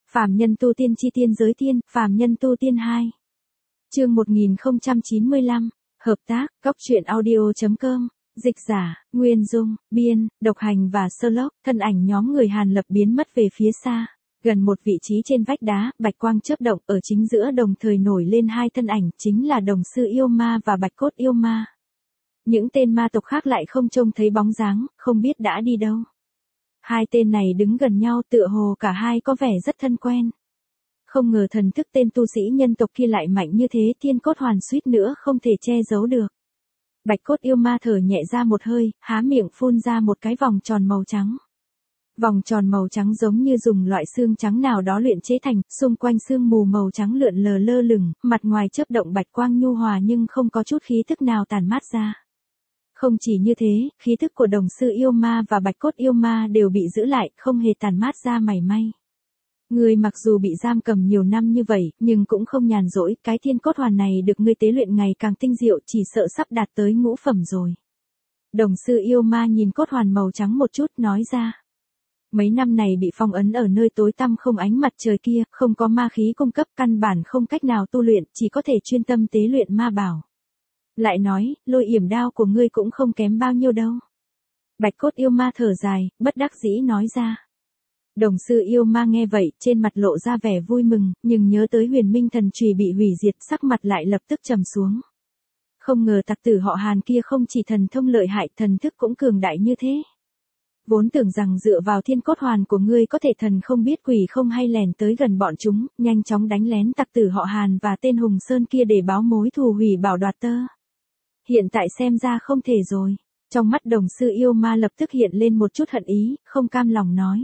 Phàm nhân tu tiên chi tiên giới tiên, phàm nhân tu tiên 2. Chương 1095, hợp tác, góc truyện audio.com, dịch giả, Nguyên Dung, biên, độc hành và Sherlock, thân ảnh nhóm người Hàn Lập biến mất về phía xa. Gần một vị trí trên vách đá, bạch quang chớp động, ở chính giữa đồng thời nổi lên hai thân ảnh, chính là Đồng Sư Yêu Ma và Bạch Cốt Yêu Ma. Những tên ma tộc khác lại không trông thấy bóng dáng, không biết đã đi đâu. Hai tên này đứng gần nhau tựa hồ cả hai có vẻ rất thân quen. Không ngờ thần thức tên tu sĩ nhân tộc kia lại mạnh như thế, Thiên Cốt Hoàn suýt nữa không thể che giấu được. Bạch Cốt Yêu Ma thở nhẹ ra một hơi, há miệng phun ra một cái vòng tròn màu trắng. Vòng tròn màu trắng giống như dùng loại xương trắng nào đó luyện chế thành, xung quanh sương mù màu trắng lượn lờ lơ lửng, mặt ngoài chớp động bạch quang nhu hòa nhưng không có chút khí tức nào tản mát ra. Không chỉ như thế, khí tức của Đồng Sư Yêu Ma và Bạch Cốt Yêu Ma đều bị giữ lại, không hề tản mát ra mảy may. Ngươi mặc dù bị giam cầm nhiều năm như vậy, nhưng cũng không nhàn rỗi, cái Thiên Cốt Hoàn này được ngươi tế luyện ngày càng tinh diệu, chỉ sợ sắp đạt tới ngũ phẩm rồi. Đồng Sư Yêu Ma nhìn cốt hoàn màu trắng một chút, nói ra. Mấy năm này bị phong ấn ở nơi tối tăm không ánh mặt trời kia, không có ma khí cung cấp, căn bản không cách nào tu luyện, chỉ có thể chuyên tâm tế luyện ma bảo. Lại nói, Lôi Yểm Đao của ngươi cũng không kém bao nhiêu đâu. Bạch Cốt Yêu Ma thở dài, bất đắc dĩ nói ra. Đồng Sư Yêu Ma nghe vậy, trên mặt lộ ra vẻ vui mừng, nhưng nhớ tới Huyền Minh Thần Chùy bị hủy diệt, sắc mặt lại lập tức trầm xuống. Không ngờ tặc tử họ Hàn kia không chỉ thần thông lợi hại, thần thức cũng cường đại như thế. Vốn tưởng rằng dựa vào Thiên Cốt Hoàn của ngươi có thể thần không biết quỷ không hay lèn tới gần bọn chúng, nhanh chóng đánh lén tặc tử họ Hàn và tên Hùng Sơn kia để báo mối thù hủy bảo đoạt tơ. Hiện tại xem ra không thể rồi. Trong mắt Đồng Sư Yêu Ma lập tức hiện lên một chút hận ý, không cam lòng nói.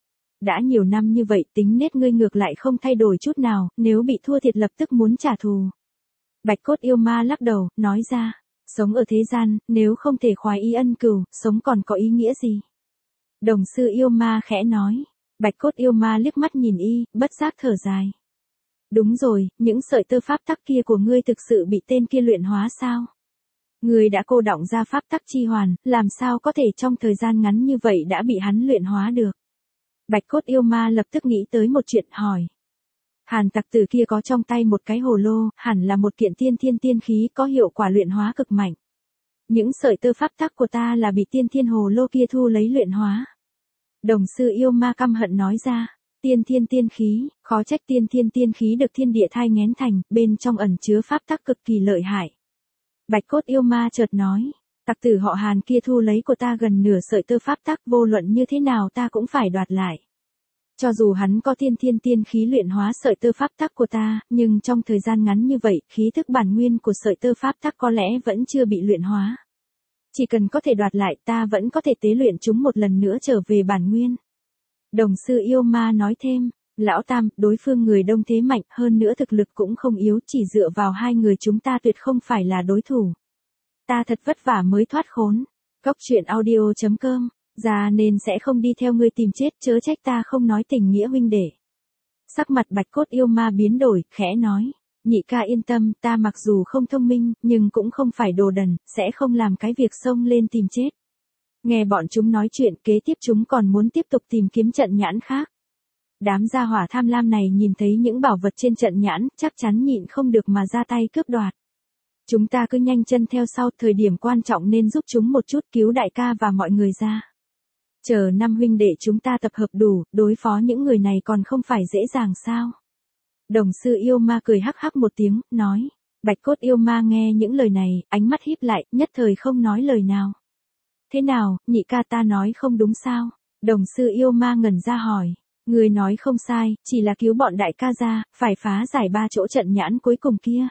Đã nhiều năm như vậy, tính nết ngươi ngược lại không thay đổi chút nào, nếu bị thua thiệt lập tức muốn trả thù. Bạch Cốt Yêu Ma lắc đầu, nói ra. Sống ở thế gian, nếu không thể khoái ý ân cừu, sống còn có ý nghĩa gì? Đồng Sư Yêu Ma khẽ nói. Bạch Cốt Yêu Ma liếc mắt nhìn y, bất giác thở dài. Đúng rồi, những sợi tơ pháp tắc kia của ngươi thực sự bị tên kia luyện hóa sao? Ngươi đã cô đọng ra pháp tắc chi hoàn, làm sao có thể trong thời gian ngắn như vậy đã bị hắn luyện hóa được? Bạch Cốt Yêu Ma lập tức nghĩ tới một chuyện, hỏi. Hàn tặc tử kia có trong tay một cái hồ lô, hẳn là một kiện tiên khí có hiệu quả luyện hóa cực mạnh. Những sợi tơ pháp tắc của ta là bị tiên hồ lô kia thu lấy luyện hóa. Đồng Sư Yêu Ma căm hận nói ra. Tiên khí, khó trách tiên khí được thiên địa thai nghén thành, bên trong ẩn chứa pháp tắc cực kỳ lợi hại. Bạch Cốt Yêu Ma chợt nói, tặc tử họ Hàn kia thu lấy của ta gần nửa sợi tơ pháp tắc, vô luận như thế nào ta cũng phải đoạt lại. Cho dù hắn có tiên khí luyện hóa sợi tơ pháp tắc của ta, nhưng trong thời gian ngắn như vậy, khí thức bản nguyên của sợi tơ pháp tắc có lẽ vẫn chưa bị luyện hóa. Chỉ cần có thể đoạt lại, ta vẫn có thể tế luyện chúng một lần nữa trở về bản nguyên. Đồng Sư Yêu Ma nói thêm, Lão Tam, đối phương người đông thế mạnh, hơn nữa thực lực cũng không yếu, chỉ dựa vào hai người chúng ta tuyệt không phải là đối thủ. Ta thật vất vả mới thoát khốn. Góc truyện audio.com, ra nên sẽ không đi theo ngươi tìm chết, chớ trách ta không nói tình nghĩa huynh đệ. Sắc mặt Bạch Cốt Yêu Ma biến đổi, khẽ nói, nhị ca yên tâm, ta mặc dù không thông minh, nhưng cũng không phải đồ đần, sẽ không làm cái việc xông lên tìm chết. Nghe bọn chúng nói chuyện, kế tiếp chúng còn muốn tiếp tục tìm kiếm trận nhãn khác. Đám gia hỏa tham lam này nhìn thấy những bảo vật trên trận nhãn, chắc chắn nhịn không được mà ra tay cướp đoạt. Chúng ta cứ nhanh chân theo sau, thời điểm quan trọng nên giúp chúng một chút, cứu đại ca và mọi người ra. Chờ năm huynh đệ chúng ta tập hợp đủ, đối phó những người này còn không phải dễ dàng sao? Đồng Sư Yêu Ma cười hắc hắc một tiếng, nói. Bạch Cốt Yêu Ma nghe những lời này, ánh mắt híp lại, nhất thời không nói lời nào. Thế nào, nhị ca ta nói không đúng sao? Đồng Sư Yêu Ma ngẩn ra hỏi. Người nói không sai, chỉ là cứu bọn đại ca ra, phải phá giải 3 chỗ trận nhãn cuối cùng kia.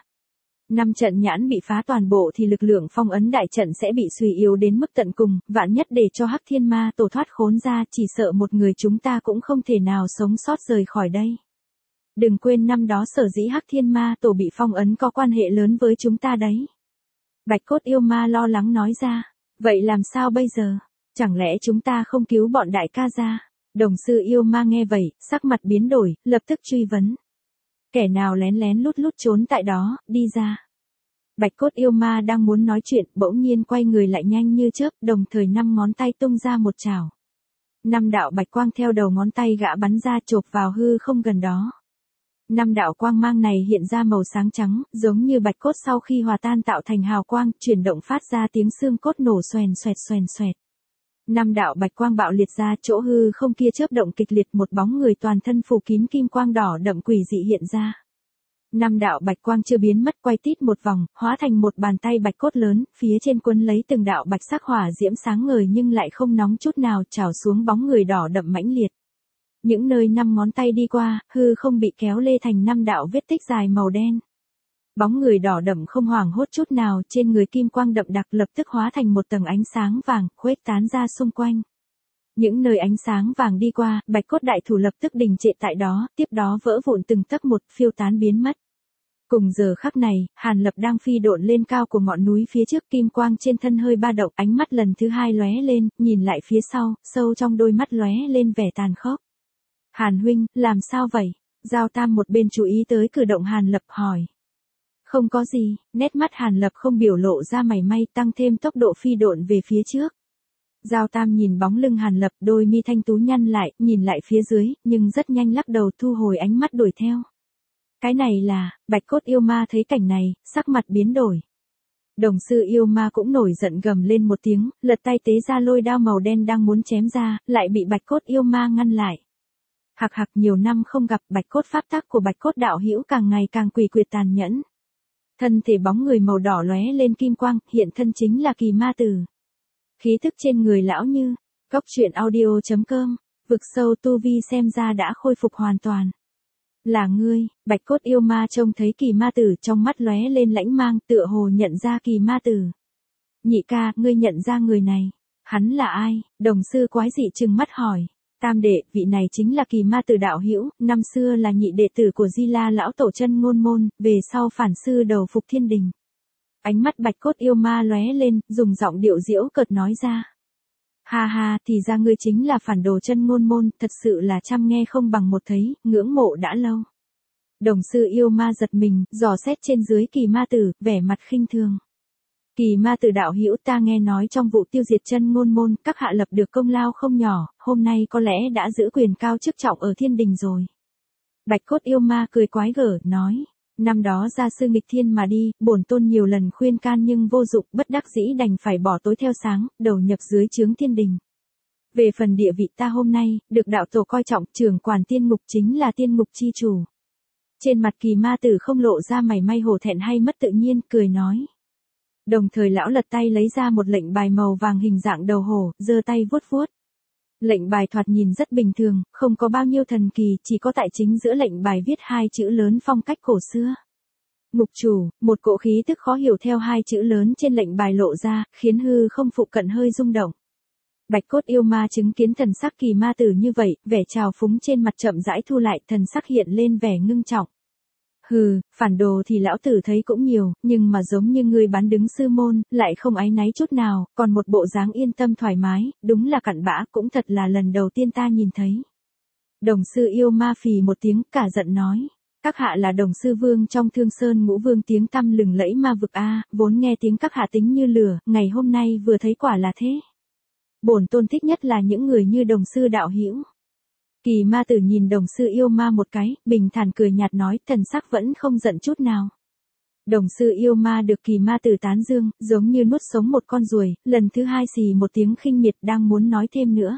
5 trận nhãn bị phá toàn bộ thì lực lượng phong ấn đại trận sẽ bị suy yếu đến mức tận cùng, vạn nhất để cho Hắc Thiên Ma Tổ thoát khốn ra, chỉ sợ một người chúng ta cũng không thể nào sống sót rời khỏi đây. Đừng quên năm đó sở dĩ Hắc Thiên Ma Tổ bị phong ấn có quan hệ lớn với chúng ta đấy. Bạch Cốt Yêu Ma lo lắng nói ra, vậy làm sao bây giờ? Chẳng lẽ chúng ta không cứu bọn đại ca ra? Đồng Sư Yêu Ma nghe vậy, sắc mặt biến đổi, lập tức truy vấn. Kẻ nào lén lén lút lút trốn tại đó, đi ra. Bạch Cốt Yêu Ma đang muốn nói chuyện, bỗng nhiên quay người lại nhanh như chớp, đồng thời 5 ngón tay tung ra một chảo. Năm đạo bạch quang theo đầu ngón tay gã bắn ra chộp vào hư không gần đó. Năm đạo quang mang này hiện ra màu sáng trắng, giống như bạch cốt sau khi hòa tan tạo thành hào quang, chuyển động phát ra tiếng xương cốt nổ xoèn xoẹt xoèn xoẹt. Năm đạo bạch quang bạo liệt ra, chỗ hư không kia chớp động kịch liệt, một bóng người toàn thân phủ kín kim quang đỏ đậm quỷ dị hiện ra. Năm đạo bạch quang chưa biến mất, quay tít một vòng, hóa thành một bàn tay bạch cốt lớn, phía trên quấn lấy từng đạo bạch sắc hỏa diễm sáng ngời nhưng lại không nóng chút nào, trào xuống bóng người đỏ đậm mãnh liệt. Những nơi năm ngón tay đi qua, hư không bị kéo lê thành năm đạo vết tích dài màu đen. Bóng người đỏ đậm không hoảng hốt chút nào, trên người kim quang đậm đặc lập tức hóa thành một tầng ánh sáng vàng, khuếch tán ra xung quanh. Những nơi ánh sáng vàng đi qua, bạch cốt đại thủ lập tức đình trệ tại đó, tiếp đó vỡ vụn từng tấc một, phiêu tán biến mất. Cùng giờ khắc này, Hàn Lập đang phi độn lên cao của ngọn núi phía trước, kim quang trên thân hơi ba động, ánh mắt lần thứ hai lóe lên, nhìn lại phía sau, sâu trong đôi mắt lóe lên vẻ tàn khốc. Hàn huynh, làm sao vậy? Giao Tam một bên chú ý tới cử động Hàn Lập hỏi. Không có gì, nét mắt Hàn Lập không biểu lộ ra mảy may, tăng thêm tốc độ phi độn về phía trước. Giao Tam nhìn bóng lưng Hàn Lập, đôi mi thanh tú nhăn lại, nhìn lại phía dưới, nhưng rất nhanh lắc đầu thu hồi ánh mắt đuổi theo. Cái này là, bạch cốt yêu ma thấy cảnh này, sắc mặt biến đổi. Đồng sư yêu ma cũng nổi giận gầm lên một tiếng, lật tay tế ra lôi đao màu đen đang muốn chém ra, lại bị bạch cốt yêu ma ngăn lại. Hạc hạc, nhiều năm không gặp, bạch cốt pháp tắc của bạch cốt đạo hữu càng ngày càng quỷ quyệt tàn nhẫn. Thân thể bóng người màu đỏ lóe lên kim quang, hiện thân chính là Kỳ Ma Tử. Khí tức trên người lão như, góc truyện audio.com, vực sâu tu vi xem ra đã khôi phục hoàn toàn. Là ngươi, bạch cốt yêu ma trông thấy Kỳ Ma Tử trong mắt lóe lên lãnh mang, tựa hồ nhận ra Kỳ Ma Tử. Nhị ca, ngươi nhận ra người này, hắn là ai? Đồng sư quái dị trừng mắt hỏi. Tam đệ, vị này chính là Kỳ Ma Tử đạo hữu, năm xưa là nhị đệ tử của Di La lão tổ chân ngôn môn, về sau phản sư đầu phục thiên đình. Ánh mắt bạch cốt yêu ma lóe lên, dùng giọng điệu giễu cợt nói ra. Ha ha, thì ra ngươi chính là phản đồ chân ngôn môn, thật sự là trăm nghe không bằng một thấy, ngưỡng mộ đã lâu. Đồng sư yêu ma giật mình, dò xét trên dưới Kỳ Ma Tử, vẻ mặt khinh thường. Kỳ Ma Tử đạo hữu, ta nghe nói trong vụ tiêu diệt chân ngôn môn, các hạ lập được công lao không nhỏ, hôm nay có lẽ đã giữ quyền cao chức trọng ở thiên đình rồi. Bạch cốt yêu ma cười quái gở, nói. Năm đó gia sư nghịch thiên mà đi, bổn tôn nhiều lần khuyên can nhưng vô dụng, bất đắc dĩ đành phải bỏ tối theo sáng, đầu nhập dưới trướng thiên đình. Về phần địa vị ta hôm nay, được đạo tổ coi trọng, trưởng quản tiên ngục chính là tiên ngục chi chủ. Trên mặt Kỳ Ma Tử không lộ ra mảy may hổ thẹn hay mất tự nhiên, cười nói. Đồng thời lão lật tay lấy ra một lệnh bài màu vàng hình dạng đầu hổ, giơ tay vuốt vuốt. Lệnh bài thoạt nhìn rất bình thường, không có bao nhiêu thần kỳ, chỉ có tại chính giữa lệnh bài viết hai chữ lớn phong cách cổ xưa. Ngục chủ, một cỗ khí tức khó hiểu theo hai chữ lớn trên lệnh bài lộ ra, khiến hư không phụ cận hơi rung động. Bạch cốt yêu ma chứng kiến thần sắc Kỳ Ma Tử như vậy, vẻ trào phúng trên mặt chậm rãi thu lại, thần sắc hiện lên vẻ ngưng trọng. Hừ, phản đồ thì lão tử thấy cũng nhiều, nhưng mà giống như ngươi bán đứng sư môn, lại không áy náy chút nào, còn một bộ dáng yên tâm thoải mái, đúng là cặn bã, cũng thật là lần đầu tiên ta nhìn thấy. Đồng sư yêu ma phì một tiếng, cả giận nói. Các hạ là đồng sư vương trong Thương Sơn Ngũ Vương tiếng tăm lừng lẫy ma vực a, vốn nghe tiếng các hạ tính như lửa, ngày hôm nay vừa thấy quả là thế. Bổn tôn thích nhất là những người như đồng sư đạo hữu. Kỳ Ma Tử nhìn đồng sư yêu ma một cái, bình thản cười nhạt nói, thần sắc vẫn không giận chút nào. Đồng sư yêu ma được Kỳ Ma Tử tán dương, giống như nuốt sống một con ruồi, lần thứ hai xì một tiếng khinh miệt đang muốn nói thêm nữa.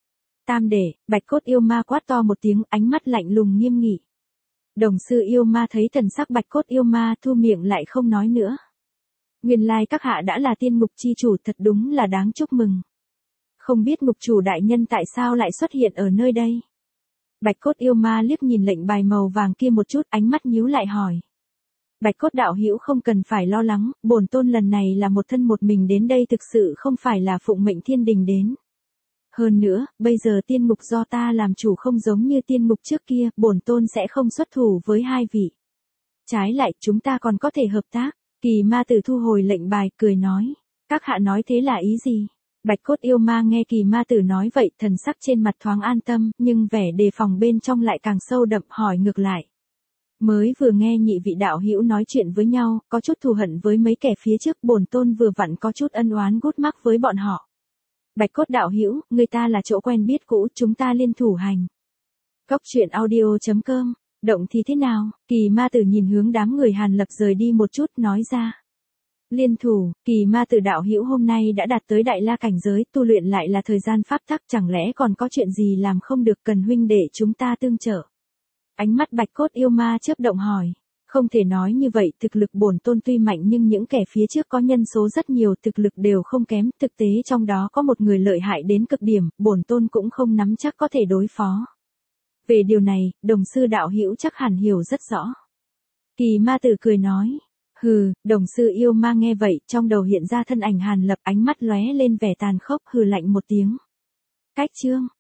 Tam đệ, bạch cốt yêu ma quát to một tiếng, ánh mắt lạnh lùng nghiêm nghị. Đồng sư yêu ma thấy thần sắc bạch cốt yêu ma thu miệng lại không nói nữa. Nguyên lai các hạ đã là tiên ngục chi chủ, thật đúng là đáng chúc mừng. Không biết ngục chủ đại nhân tại sao lại xuất hiện ở nơi đây. Bạch cốt yêu ma liếc nhìn lệnh bài màu vàng kia một chút, ánh mắt nhíu lại hỏi. Bạch cốt đạo hữu không cần phải lo lắng, bổn tôn lần này là một thân một mình đến đây, thực sự không phải là phụng mệnh thiên đình đến. Hơn nữa, bây giờ tiên ngục do ta làm chủ không giống như tiên ngục trước kia, bổn tôn sẽ không xuất thủ với hai vị. Trái lại, chúng ta còn có thể hợp tác. Kỳ Ma Tử thu hồi lệnh bài, cười nói. Các hạ nói thế là ý gì? Bạch cốt yêu ma nghe Kỳ Ma Tử nói vậy, thần sắc trên mặt thoáng an tâm, nhưng vẻ đề phòng bên trong lại càng sâu đậm, hỏi ngược lại. Mới vừa nghe nhị vị đạo hữu nói chuyện với nhau, có chút thù hận với mấy kẻ phía trước, bổn tôn vừa vặn có chút ân oán gút mắc với bọn họ. Bạch cốt đạo hữu, người ta là chỗ quen biết cũ, chúng ta liên thủ hành. Cốc truyện audio.com, động thì thế nào? Kỳ ma tử nhìn hướng đám người Hàn Lập rời đi một chút, nói ra. Liên thủ, Kỳ ma tử đạo hữu hôm nay đã đạt tới đại la cảnh giới, tu luyện lại là thời gian pháp tắc, chẳng lẽ còn có chuyện gì làm không được, cần huynh để chúng ta tương trợ. Ánh mắt bạch cốt yêu ma chớp động hỏi. Không thể nói như vậy, thực lực bổn tôn tuy mạnh nhưng những kẻ phía trước có nhân số rất nhiều, thực lực đều không kém, thực tế trong đó có một người lợi hại đến cực điểm, bổn tôn cũng không nắm chắc có thể đối phó. Về điều này, đồng sư đạo hữu chắc hẳn hiểu rất rõ. Kỳ ma tử cười nói. Hừ, đồng sư yêu ma nghe vậy, trong đầu hiện ra thân ảnh Hàn Lập, ánh mắt lóe lên vẻ tàn khốc, hừ lạnh một tiếng. Cách chương,